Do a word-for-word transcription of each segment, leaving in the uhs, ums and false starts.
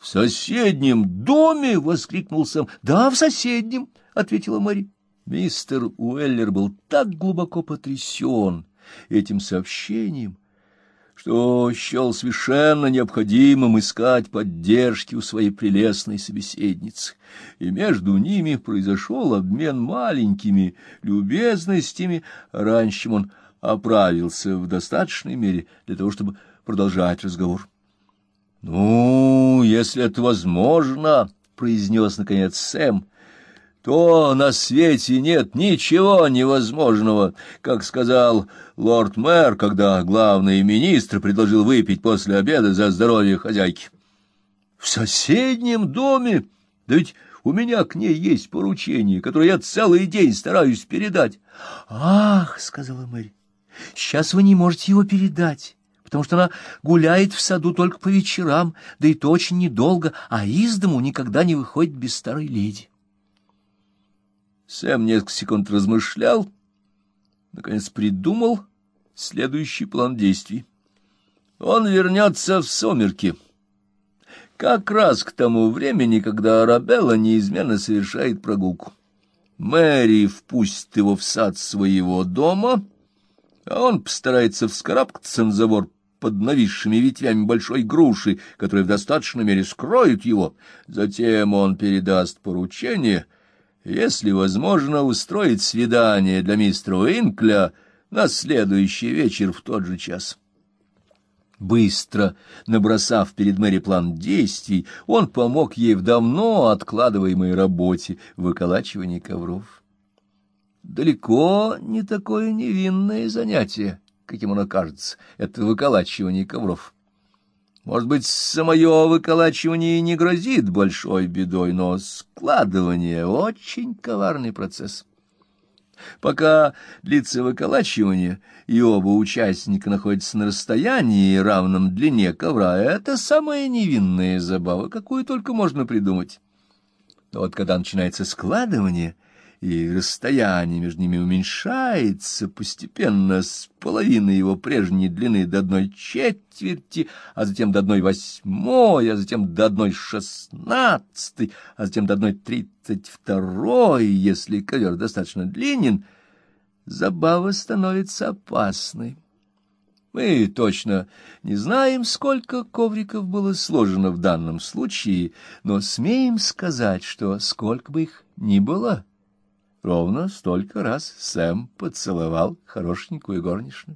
В соседнем доме? — воскликнул Сэм. — Да, в соседнем, — ответила Мэри. Мистер Уэллер был так глубоко потрясен этим сообщением, что счел совершенно необходимым искать поддержки у своей прелестной собеседницы, и между ними произошел обмен маленькими любезностями, раньше чем он оправился в достаточной мере для того, чтобы продолжать разговор. — Ну, если это возможно, — произнес наконец Сэм, — то на свете нет ничего невозможного, как сказал лорд-мэр, когда главный министр предложил выпить после обеда за здоровье хозяйки. — В соседнем доме? Да ведь у меня к ней есть поручение, которое я целый день стараюсь передать. — Ах, — сказала Мэри, — сейчас вы не можете его передать, потому что она гуляет в саду только по вечерам, да и то очень недолго, а из дому никогда не выходит без старой леди. Сэм несколько секунд размышлял, наконец придумал следующий план действий. Он вернется в сумерки, как раз к тому времени, когда Арабелла неизменно совершает прогулку. Мэри впустит его в сад своего дома, а он постарается вскарабкаться на забор под нависшими ветвями большой груши, которая в достаточной мере скроет его. Затем он передаст поручение, если возможно, устроить свидание для мистера Уинкля на следующий вечер в тот же час. Быстро набросав перед Мэри план действий, он помог ей в давно откладываемой работе выколачивании ковров. Далеко не такое невинное занятие, каким оно кажется, это выколачивание ковров. Может быть, самое выколачивание не грозит большой бедой, но складывание — очень коварный процесс. Пока длится выколачивание, и оба участника находятся на расстоянии, равном длине ковра, это самая невинная забава, какую только можно придумать. Но вот когда начинается складывание, и расстояние между ними уменьшается постепенно с половины его прежней длины до одной четверти, а затем до одной восьмой, а затем до одной шестнадцатой, а затем до одной тридцать второй, если ковер достаточно длинен, забава становится опасной. Мы точно не знаем, сколько ковриков было сложено в данном случае, но смеем сказать, что сколько бы их ни было, ровно столько раз Сэм поцеловал хорошенькую горничную.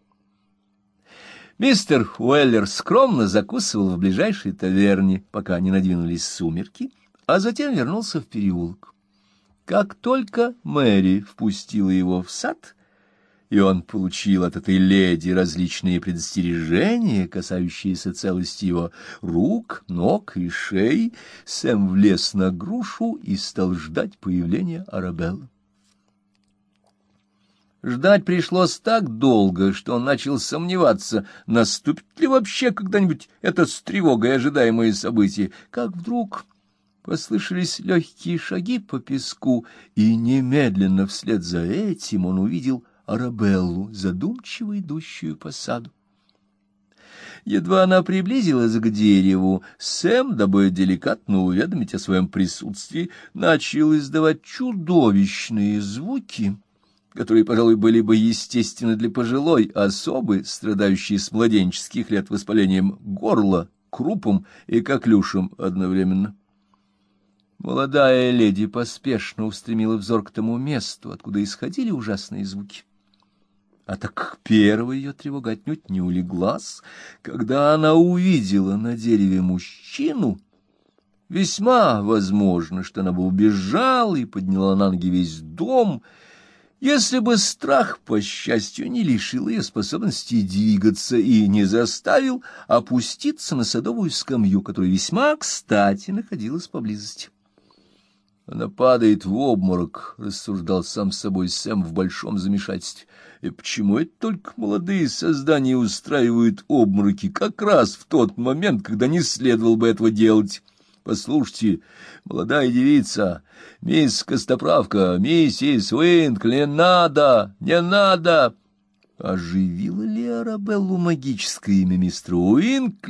Мистер Уэллер скромно закусывал в ближайшей таверне, пока не надвинулись сумерки, а затем вернулся в переулок. Как только Мэри впустила его в сад, и он получил от этой леди различные предостережения, касающиеся целости его рук, ног и шеи, Сэм влез на грушу и стал ждать появления Арабеллы. Ждать пришлось так долго, что он начал сомневаться, наступит ли вообще когда-нибудь это с тревогой ожидаемое событие, как вдруг послышались легкие шаги по песку, и немедленно вслед за этим он увидел Арабеллу, задумчиво идущую по саду. Едва она приблизилась к дереву, Сэм, дабы деликатно уведомить о своем присутствии, начал издавать чудовищные звуки, которые, пожалуй, были бы естественны для пожилой особы, страдающей с младенческих лет воспалением горла, крупом и коклюшем одновременно. Молодая леди поспешно устремила взор к тому месту, откуда исходили ужасные звуки. А так как первая ее тревога отнюдь не улеглась, когда она увидела на дереве мужчину, весьма возможно, что она бы убежала и подняла на ноги весь дом, если бы страх, по счастью, не лишил ее способности двигаться и не заставил опуститься на садовую скамью, которая весьма кстати находилась поблизости. Она падает в обморок, — рассуждал сам с собой Сэм в большом замешательстве. И почему это только молодые создания устраивают обмороки как раз в тот момент, когда не следовало бы этого делать? Послушайте, молодая девица, мисс Костоправка, миссис Уинкл, не надо, не надо! Оживило ли Арабеллу магическое имя мистера Уинкля,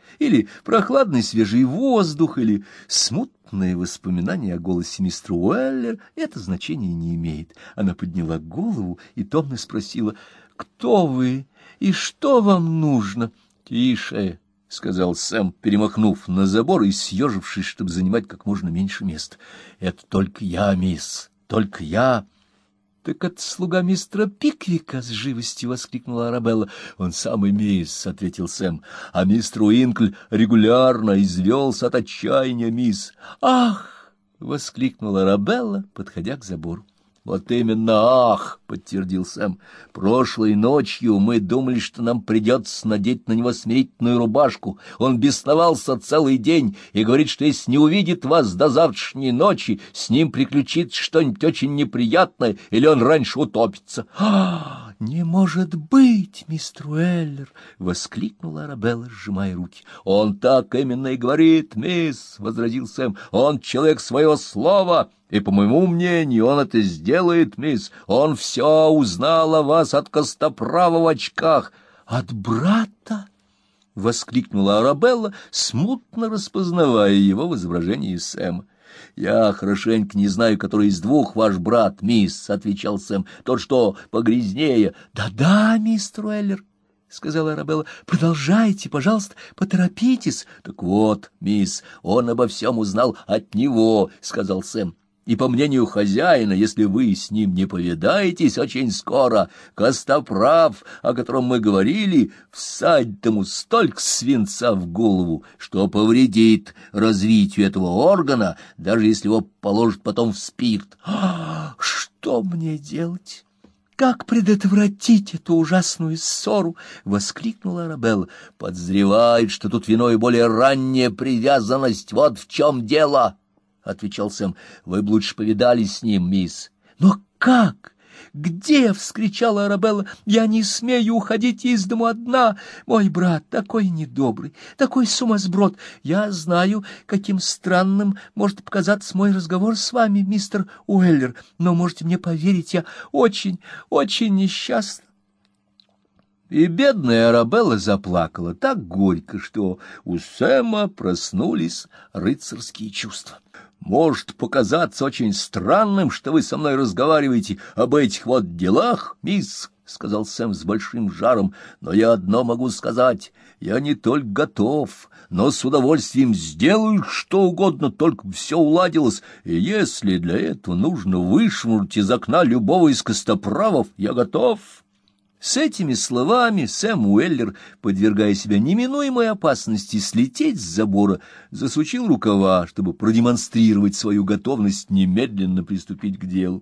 или прохладный свежий воздух, или смутные воспоминания о голосе мистера Уэллер, это значения не имеет. Она подняла голову и томно спросила: «Кто вы и что вам нужно?» «Тише», — сказал Сэм, перемахнув на забор и съежившись, чтобы занимать как можно меньше места. «Это только я, мисс, только я». «Так это слуга мистера Пиквика!» — с живостью воскликнула Арабелла. «Он самый, мисс», — ответил Сэм, — «а мистер Уинкль регулярно извелся от отчаяния, мисс». «Ах!» — воскликнула Арабелла, подходя к забору. «Вот именно, ах!» — подтвердил Сэм. «Прошлой ночью мы думали, что нам придется надеть на него смирительную рубашку. Он бесновался целый день и говорит, что если не увидит вас до завтрашней ночи, с ним приключится что-нибудь очень неприятное, или он раньше утопится». «А, не может быть, мистер Уэллер!» — воскликнула Арабелла, сжимая руки. «Он так именно и говорит, мисс!» — возразил Сэм. «Он человек своего слова». И, по моему мнению, он это сделает, мисс. Он все узнал о вас от костоправа в очках. — От брата? — воскликнула Арабелла, смутно распознавая его в изображении Сэма. — Я хорошенько не знаю, который из двух ваш брат, мисс, — отвечал Сэм. — Тот, что погрязнее. Да — Да-да, мистер Уэллер, — сказала Арабелла. — Продолжайте, пожалуйста, поторопитесь. — Так вот, мисс, он обо всем узнал от него, — сказал Сэм. И, по мнению хозяина, если вы с ним не повидаетесь очень скоро, костоправ, о котором мы говорили, всадит ему столько свинца в голову, что повредит развитию этого органа, даже если его положат потом в спирт. А, что мне делать? Как предотвратить эту ужасную ссору? — воскликнула Арабелла. — Подозревает, что тут виной более ранняя привязанность. Вот в чем дело. — отвечал Сэм. — Вы бы лучше повидались с ним, мисс. — Но как? Где? — вскричала Арабелла. — Я не смею уходить из дому одна. Мой брат такой недобрый, такой сумасброд. Я знаю, каким странным может показаться мой разговор с вами, мистер Уэллер, но можете мне поверить, я очень, очень несчастна. И бедная Арабелла заплакала так горько, что у Сэма проснулись рыцарские чувства. «Может показаться очень странным, что вы со мной разговариваете об этих вот делах, мисс», — сказал Сэм с большим жаром, — «но я одно могу сказать. Я не только готов, но с удовольствием сделаю что угодно, только все уладилось, и если для этого нужно вышвырнуть из окна любого из костоправов, я готов». С этими словами Сэм Уэллер, подвергая себя неминуемой опасности слететь с забора, засучил рукава, чтобы продемонстрировать свою готовность немедленно приступить к делу.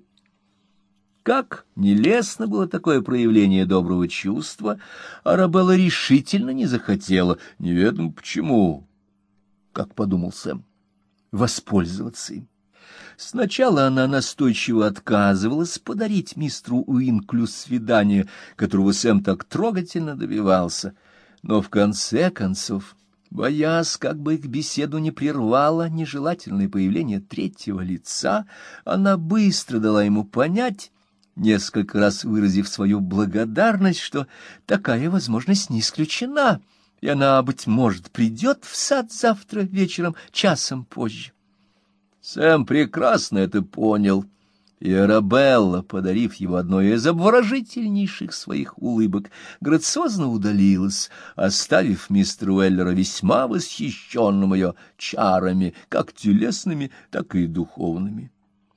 Как нелестно было такое проявление доброго чувства, Арабелла решительно не захотела, неведомо почему, как подумал Сэм, воспользоваться им. Сначала она настойчиво отказывалась подарить мистеру Уинклю свидание, которого Сэм так трогательно добивался, но в конце концов, боясь, как бы их беседу не прервало нежелательное появление третьего лица, она быстро дала ему понять, несколько раз выразив свою благодарность, что такая возможность не исключена, и она, быть может, придет в сад завтра вечером часом позже. Сэм прекрасно это понял, и Арабелла, подарив его одной из обворожительнейших своих улыбок, грациозно удалилась, оставив мистера Уэллера весьма восхищенным ее чарами, как телесными, так и духовными.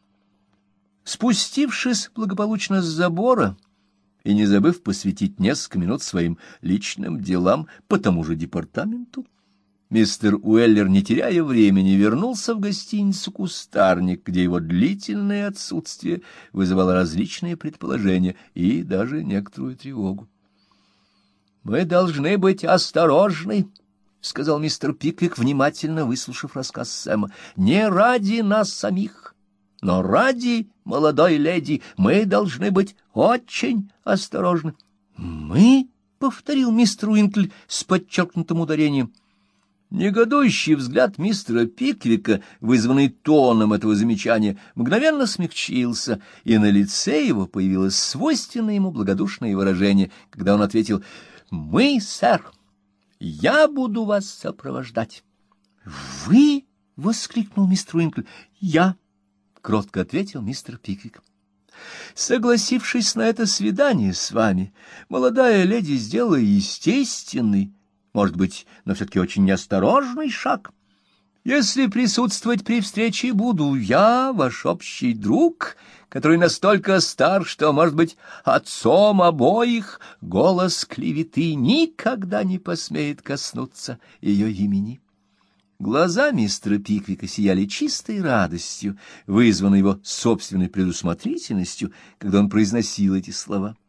Спустившись благополучно с забора и не забыв посвятить несколько минут своим личным делам по тому же департаменту, мистер Уэллер, не теряя времени, вернулся в гостиницу «Кустарник», где его длительное отсутствие вызывало различные предположения и даже некоторую тревогу. «Мы должны быть осторожны», — сказал мистер Пиквик, внимательно выслушав рассказ Сэма, — «не ради нас самих, но ради молодой леди мы должны быть очень осторожны». «Мы?» — повторил мистер Уинкль с подчеркнутым ударением. Негодующий взгляд мистера Пиквика, вызванный тоном этого замечания, мгновенно смягчился, и на лице его появилось свойственное ему благодушное выражение, когда он ответил: «Мы, сэр, Я буду вас сопровождать. — Вы? — воскликнул мистер Уинкли. — Я, — кротко ответил мистер Пиквик. Согласившись на это свидание с вами, молодая леди сделала естественный, может быть, но все-таки очень неосторожный шаг. Если присутствовать при встрече буду я, ваш общий друг, который настолько стар, что, может быть, отцом обоих, голос клеветы никогда не посмеет коснуться ее имени. Глаза мистера Пиквика сияли чистой радостью, вызванной его собственной предусмотрительностью, когда он произносил эти слова.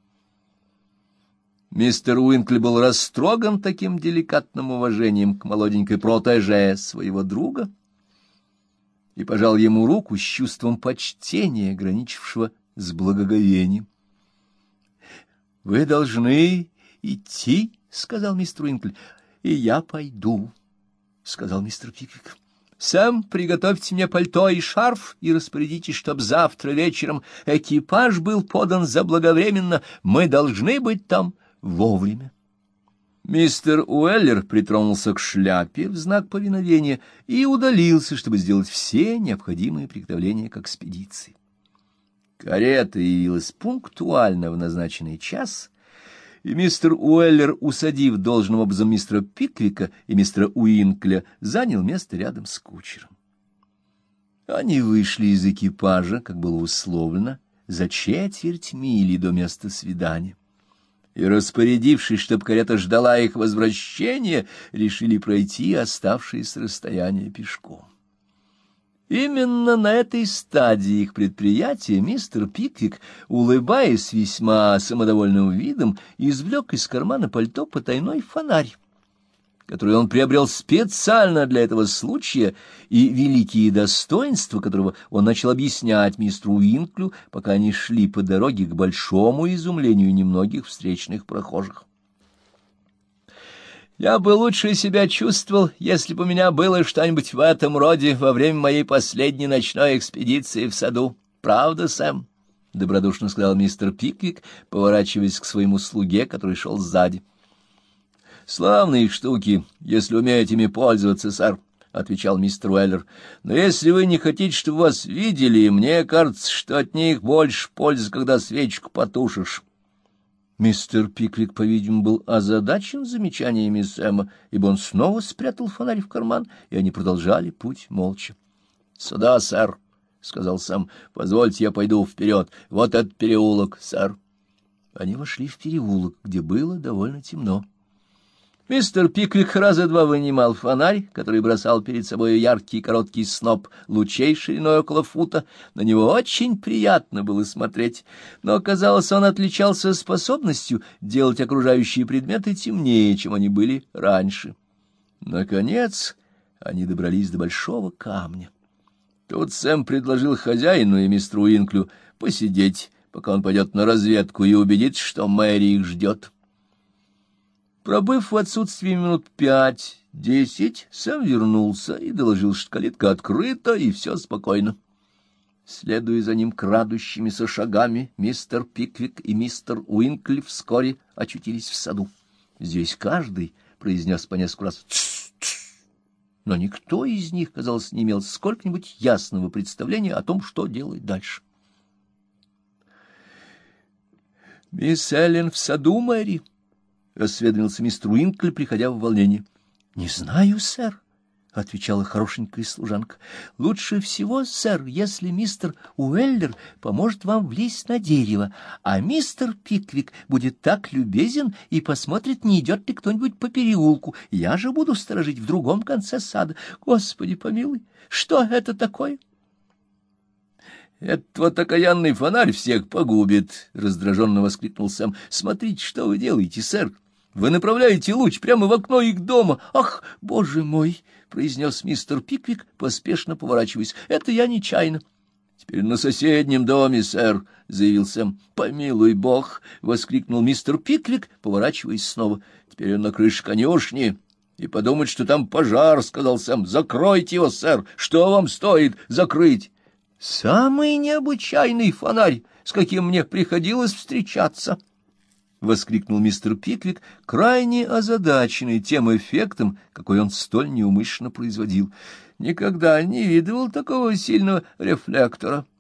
Мистер Уинкли был растроган таким деликатным уважением к молоденькой протеже своего друга и пожал ему руку с чувством почтения, граничившего с благоговением. — Вы должны идти, — сказал мистер Уинкли, — и я пойду. — сказал мистер Пиквик. — Сэм, приготовьте мне пальто и шарф и распорядитесь, чтоб завтра вечером экипаж был подан заблаговременно. Мы должны быть там вовремя. Мистер Уэллер притронулся к шляпе в знак повиновения и удалился, чтобы сделать все необходимые приготовления к экспедиции. Карета явилась пунктуально в назначенный час, и мистер Уэллер, усадив должным образом мистера Пиквика и мистера Уинкля, занял место рядом с кучером. Они вышли из экипажа, как было условлено, за четверть мили до места свидания, и, распорядившись, чтобы карета ждала их возвращения, решили пройти оставшееся расстояние пешком. Именно на этой стадии их предприятия мистер Пиквик, улыбаясь весьма самодовольным видом, извлек из кармана пальто потайной фонарь, который он приобрел специально для этого случая, и великие достоинства которого он начал объяснять мистеру Уинклю, пока они шли по дороге к большому изумлению немногих встречных прохожих. «Я бы лучше себя чувствовал, если бы у меня было что-нибудь в этом роде во время моей последней ночной экспедиции в саду. Правда, Сэм?» — добродушно сказал мистер Пиквик, поворачиваясь к своему слуге, который шел сзади. — Славные штуки, если умеете ими пользоваться, сэр, — отвечал мистер Уэллер. — Но если вы не хотите, чтобы вас видели, мне кажется, что от них больше пользы, когда свечку потушишь. Мистер Пиквик, по-видимому, был озадачен замечаниями Сэма, ибо он снова спрятал фонарь в карман, и они продолжали путь молча. — Сюда, сэр, — сказал Сэм, — позвольте, я пойду вперед. Вот этот переулок, сэр. Они вошли в переулок, где было довольно темно. Мистер Пиквик раза два вынимал фонарь, который бросал перед собой яркий короткий сноп лучей шириной около фута. На него очень приятно было смотреть, но, казалось, он отличался способностью делать окружающие предметы темнее, чем они были раньше. Наконец они добрались до большого камня. Тут Сэм предложил хозяину и мистеру Уинклю посидеть, пока он пойдет на разведку и убедится, что Мэри их ждет. Пробыв в отсутствии минут пять-десять, Сэм вернулся и доложил, что калитка открыта, и все спокойно. Следуя за ним крадущимися шагами, мистер Пиквик и мистер Уинкли вскоре очутились в саду. Здесь каждый произнес по нескольку раз «тс-тс», но никто из них, казалось, не имел сколько-нибудь ясного представления о том, что делать дальше. «Мисс Эллен в саду, Мэри?» — осведомился мистер Уинкли, приходя в волнение. — Не знаю, сэр, — отвечала хорошенькая служанка. — Лучше всего, сэр, если мистер Уэллер поможет вам влезть на дерево, а мистер Пиквик будет так любезен и посмотрит, не идет ли кто-нибудь по переулку. Я же буду сторожить в другом конце сада. Господи помилуй, что это такое? — Этот вот окаянный фонарь всех погубит, — раздраженно воскликнул Сэм. — Смотрите, что вы делаете, сэр. Вы направляете луч прямо в окно их дома. Ах, боже мой, — произнес мистер Пиквик, поспешно поворачиваясь. — Это я нечаянно. — Теперь на соседнем доме, сэр, — заявил Сэм. — Помилуй бог, — воскликнул мистер Пиквик, поворачиваясь снова. — Теперь он на крыше конюшни. И подумать, что там пожар, — сказал Сэм. — Закройте его, сэр. Что вам стоит закрыть? — Самый необычайный фонарь, с каким мне приходилось встречаться, — воскликнул мистер Пиквик, крайне озадаченный тем эффектом, какой он столь неумышленно производил. — Никогда не видывал такого сильного рефлектора.